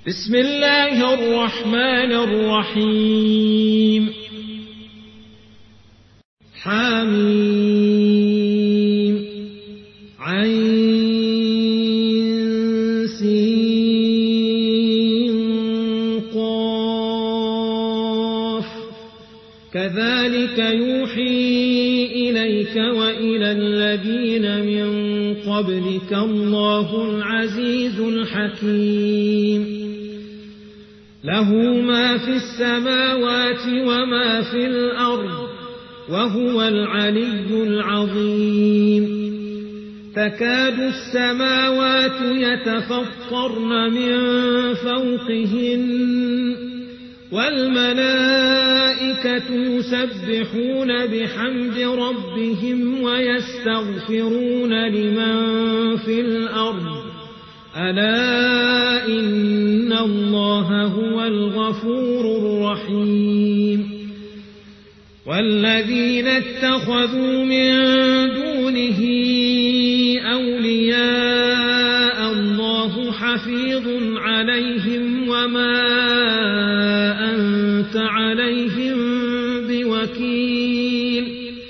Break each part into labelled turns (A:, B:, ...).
A: بسم الله الرحمن الرحيم حميم عين سين قاف كذلك يوحي إليك وإلى الذين من قبلك الله العزيز الحكيم له ما في السماوات وما في الأرض وهو العلي العظيم تكاد السماوات يتفطرن من فوقهن والملائكة يسبحون بحمد ربهم ويستغفرون لمن في الأرض ألا إن الله هو الغفور الرحيم والذين اتخذوا من دونه أولياء الله حفيظ عليهم وما أنت عليهم بوكيل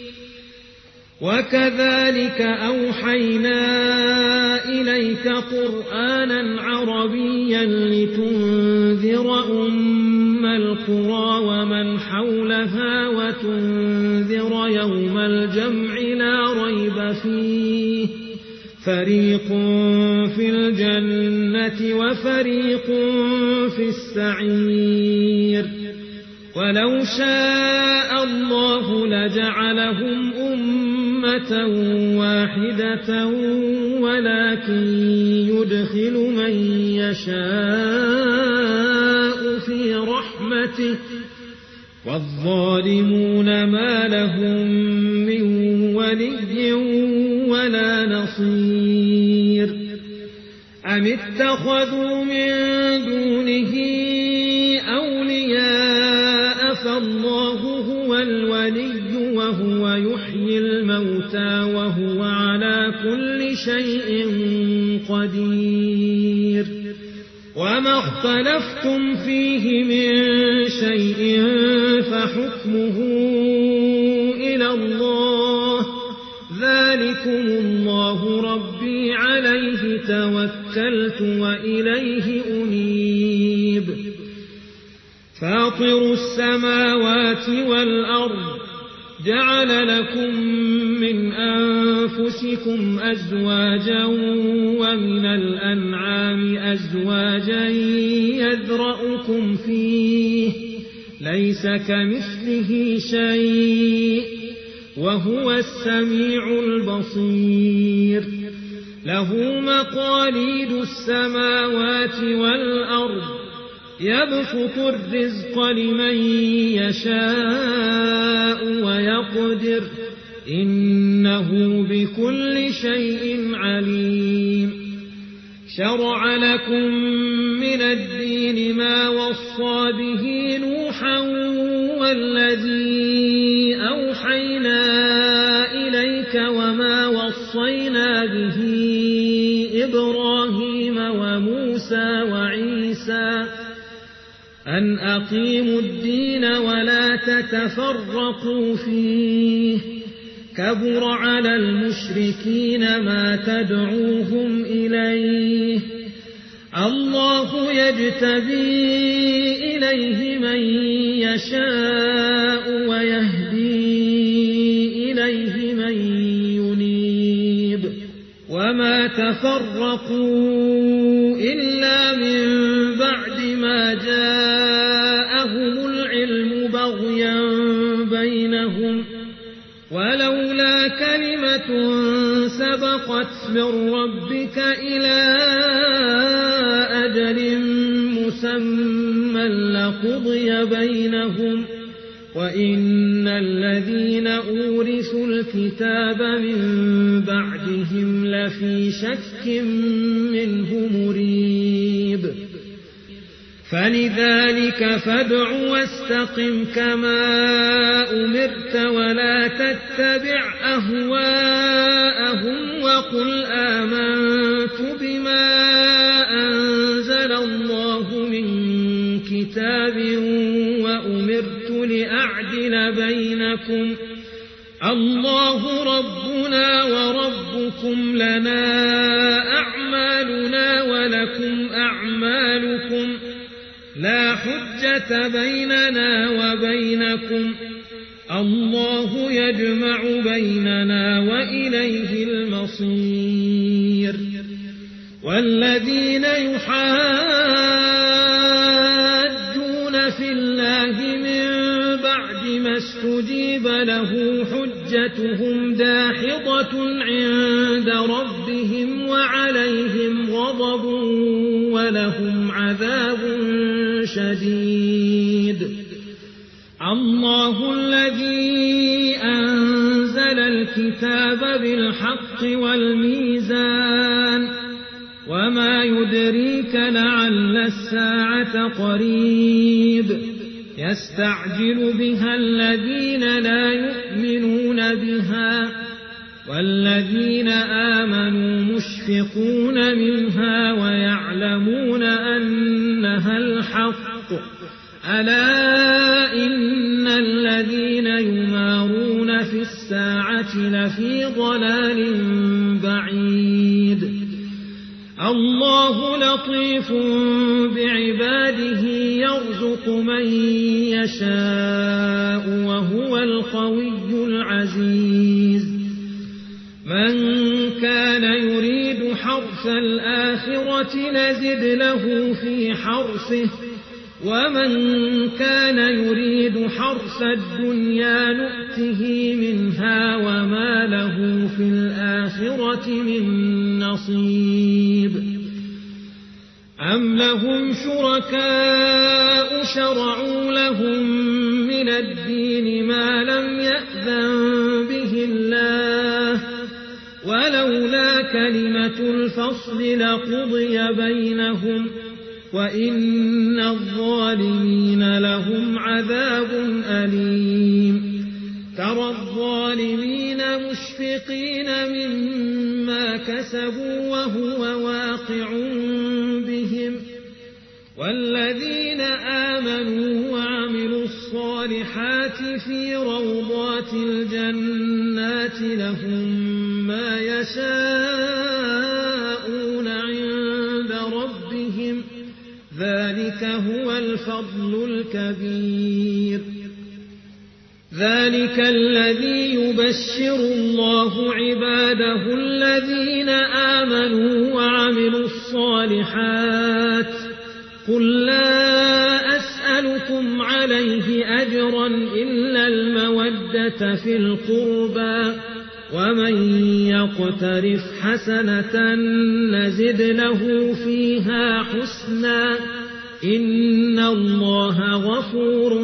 A: وكذلك أوحينا إليك قرآنا عربيا لتنذر أم القرى ومن حولها وتنذر يوم الجمع لا ريب فيه فريق في الجنة وفريق في السعير ولو شاء الله لجعلهم أمة واحدة ولكن يدخل من يشاء في رحمته والظالمون ما لهم من ولي ولا نصير أم اتخذوا من دونه أولياء فالله هو الولي وهو يحيي الموتى وهو على كل شيء قدير وما اختلفتم فيه من شيء فحكمه إلى الله ذلكم الله ربي عليه توكلت وإليه أنيب فاطر السماوات والأرض جعل لكم من أنفسكم أزواجا ومن الأنعام أزواجا يذرأكم فيه ليس كمثله شيء وهو السميع البصير له مقاليد السماوات والأرض يبسط الرزق لمن يشاء ويقدر إنه بكل شيء عليم شرع لكم من الدين ما وصى به نوحا والذي أوحينا إليك وما وصينا به إبراهيم وموسى وعيسى أن أقيموا الدين ولا تتفرقوا فيه كبر على المشركين ما تدعوهم إليه الله يجتبي إليه من يشاء ويهدي إليه من ينيب وما تفرقوا إلا من بعد ما جاءهم العلم بغيا بينهم ولولا كلمة سبقت من ربك إلى أجل مسمى لقضي بينهم وإن الذين أورثوا الكتاب من بعدهم لفي شك منه مريب فلذلك فادع واستقم كما أمرت ولا تتبع أهواءهم وقل آمنت بما أنزل الله الله من كتاب وأمرت لأعدل بينكم الله ربنا وربكم لنا أعمالنا ولكم أعمالكم لا حجة بيننا وبينكم الله يجمع بيننا وإليه المصير والذين يحاجون في الله من بعد ما استجيب له حجتهم داحضة عند ربهم وعليهم غضب ولهم عذاب شديد الله الذي أنزل الكتاب بالحق والميزان وما يدريك لعل الساعة قريب يستعجل بها الذين لا يؤمنون بها والذين آمنوا مشفقون منها ويعلمون أنها الحق ألا إن الذين يمارون في الساعة لفي ضلال بعيد الله لطيف بعباده يرزق من يشاء وهو القوي العزيز من كان يريد حرث الآخرة نزد له في حرثه ومن كان يريد حرث الدنيا نؤته منها وما له في الآخرة من نصيب أم لهم شركاء شرعوا لهم من الدين ما لم يأذن به الله ولولا كلمة الفصل لقضي بينهم وإن الظالمين لهم عذاب أليم ترى الظالمين مشفقين مما كسبوا وهو واقع بهم والذين آمنوا وعملوا الصالحات في روضات الجنات لهم ما يشاءون عند ربهم ذلك هو الفضل الكبير ذلك الذي يبشر الله عباده الذين آمنوا وعملوا الصالحات قل لا أسألكم عليه أجرا إلا المودة في القربى ومن يقترف حسنة نزد له فيها حسنا إن الله غفور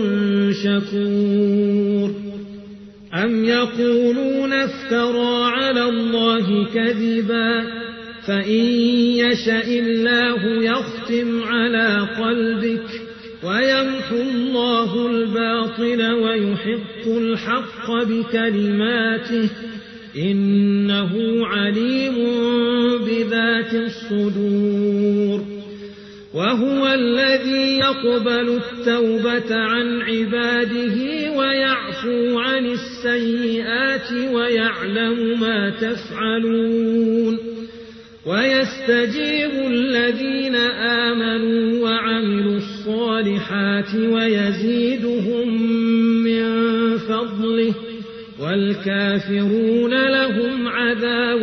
A: شكور أم يقولون افترى على الله كذبا فإن يشأ الله يختم على قلبك ويمحو الله الباطل ويحق الحق بكلماته إنه عليم بذات الصدور وهو الذي يقبل التوبة عن عباده ويعفو عن السيئات ويعلم ما تفعلون ويستجيب الذين آمنوا وعملوا الصالحات ويزيدهم من فضله والكافرون لهم عذاب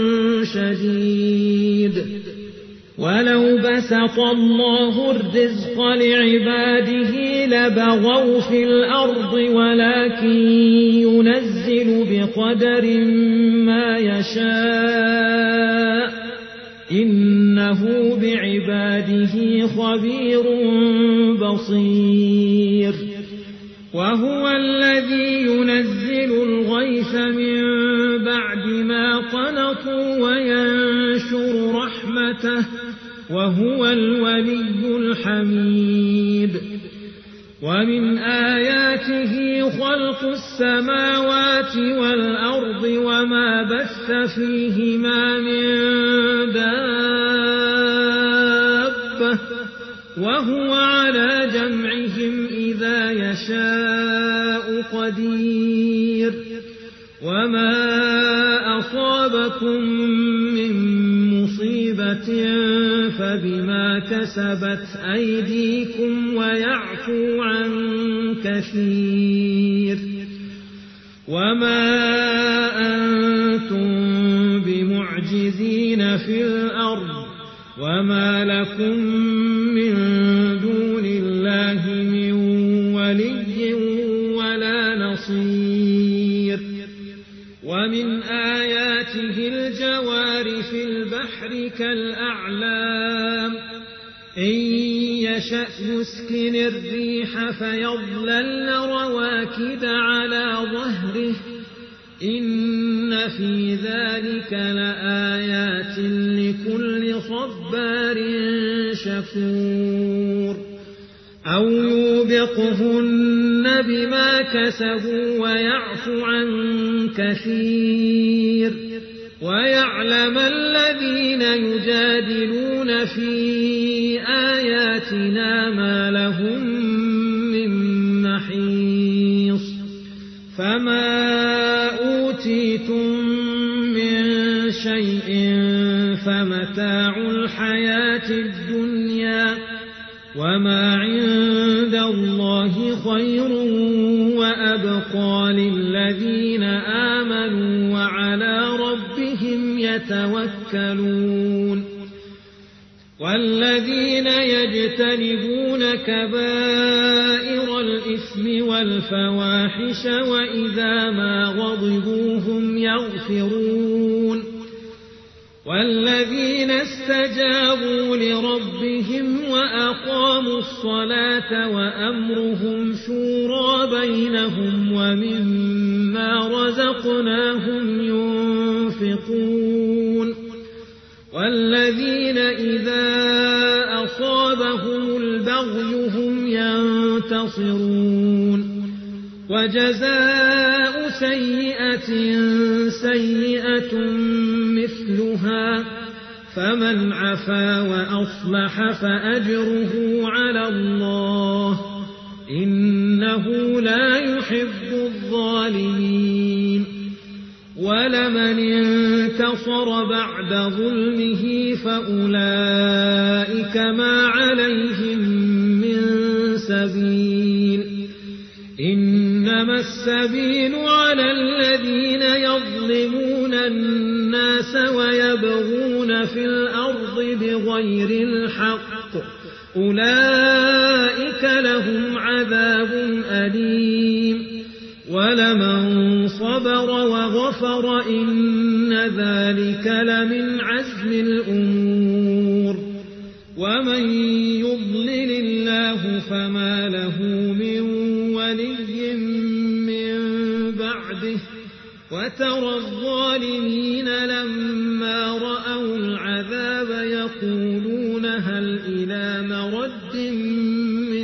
A: شديد ولو بسط الله الرزق لعباده لبغوا في الأرض ولكن ينزل بقدر ما يشاء إنه بعباده خبير بصير وهو الذي ينزل الغيث من بعد ما قنطوا وينشر رحمته وهو الولي الحميد ومن آياته خلق السماوات والأرض وما بث فيهما من دابة وهو على جمعهم إذا يشاء قدير وما أصابكم من مصيبة فبما كسبت أيديكم ويعفو عن كثير وما أنتم بمعجزين في الأرض وما لكم من دون الله من ولي ولا نصير ومن آياته الجوار في البحر كالأعلام إن يشأ يسكن الريح فيظللن رواكد على ظهره إن في ذلك لآيات لكل صبار شكور أو يوبقهن بما كسبوا ويعفو عن كثير ويعلم الذين يجادلون في آياتنا ما لهم من محيص فما أوتيتم من شيء فمتاع الحياة الدنيا وما عند الله خير وأبقى للذين آمنوا وعلى ربهم يتوكلون والذين يجتنبون كبائر الإثم والفواحش وإذا ما غضبوا هم يغفرون والذين استجابوا لربهم وأقاموا الصلاة وأمرهم شورى بينهم ومما رزقناهم ينفقون والذين إذا أصابهم البغي هم ينتصرون وجزاء سيئة سيئة مثلها فمن عفا وأصلح فأجره على الله إنه لا يحب الظالمين ولمن انتصر بعد ظلمه فأولئك ما عليهم من سبيل إنما السبيل على الذين يظلمون الناس ويبغون في الأرض بغير الحق أولئك لهم عذاب أليم ولمن صبر وغفر إن ذلك لمن عزم الأمور ومن يضلل الله فما له من ولي من بعده وترى الظالمين لما رأوا العذاب يقولون هل إلى مرد من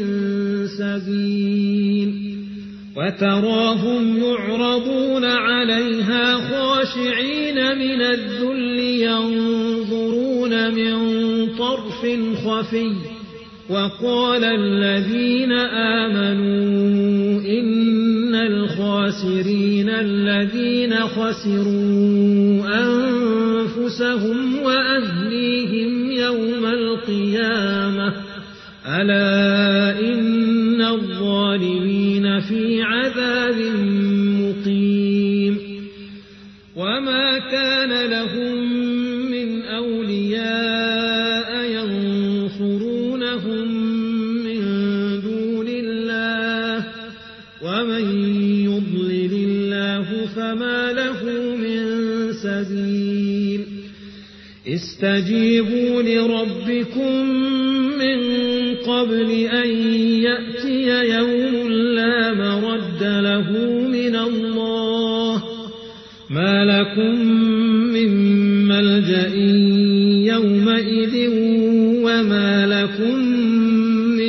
A: سبيل وتراهم يعرضون عليها خاشعين من الذل ينظرون من طرف خفي وقال الذين آمنوا إن الخاسرين الذين خسروا أنفسهم وأهليهم يوم القيامة ألا إن الظالمين في عذاب مقيم وما كان لهم من أولياء ينصرونهم من دون الله ومن يضلل الله فما له من سبيل استجيبوا لربكم من قبل أن يأتي يوم لا مرد له من الله ما لكم من ملجأ يومئذ وما لكم من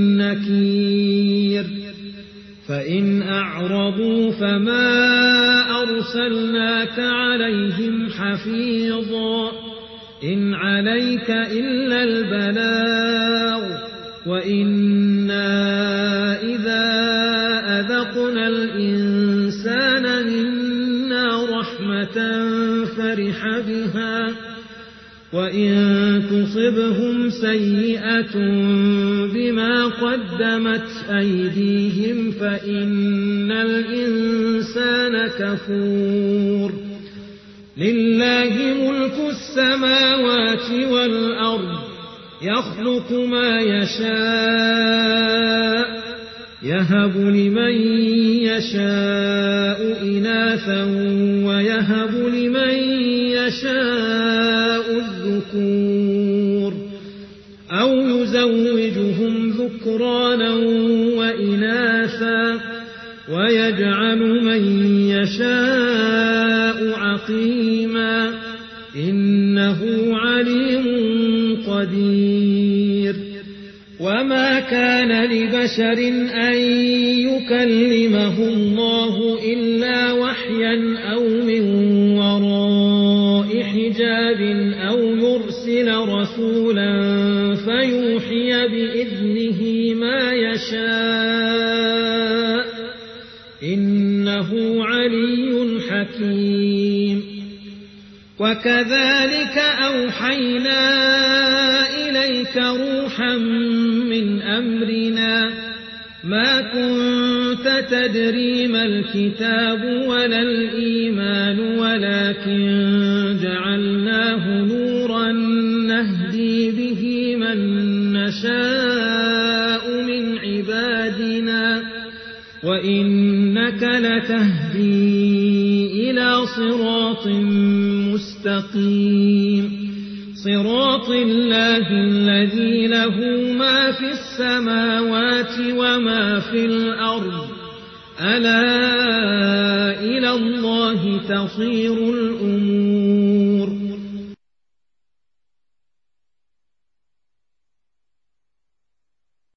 A: نكير فإن أعرضوا فما أرسلناك عليهم حفيظا إن عليك إلا البلاغ وإنا إذا أذقنا الإنسان منا رحمة فرح بها وإن تصبهم سيئة بما قدمت أيديهم فإن الإنسان كفور لله ملك السماوات والأرض يخلق ما يشاء يهب لمن يشاء إناثا ويهب لمن يشاء الذكور أو يزوجهم ذكرانا وإناثا ويجعل من يشاء عقيما إنه عليم قدير وما كان لبشر أن يكلمه الله إلا وحيا أو من وراء حجاب أو يرسل رسولا فيوحي بإذنه ما يشاء إنه علي حكيم وكذلك أوحينا إليك روحا من أمرنا ما كنت تدري ما الكتاب ولا الإيمان ولكن جعلناه نورا نهدي به من نشاء من عبادنا وإنك لتهدي إلى صراط مستقيم صراط الله الذي له ما في السماوات وما في الأرض ألا إلى الله تصير الأمور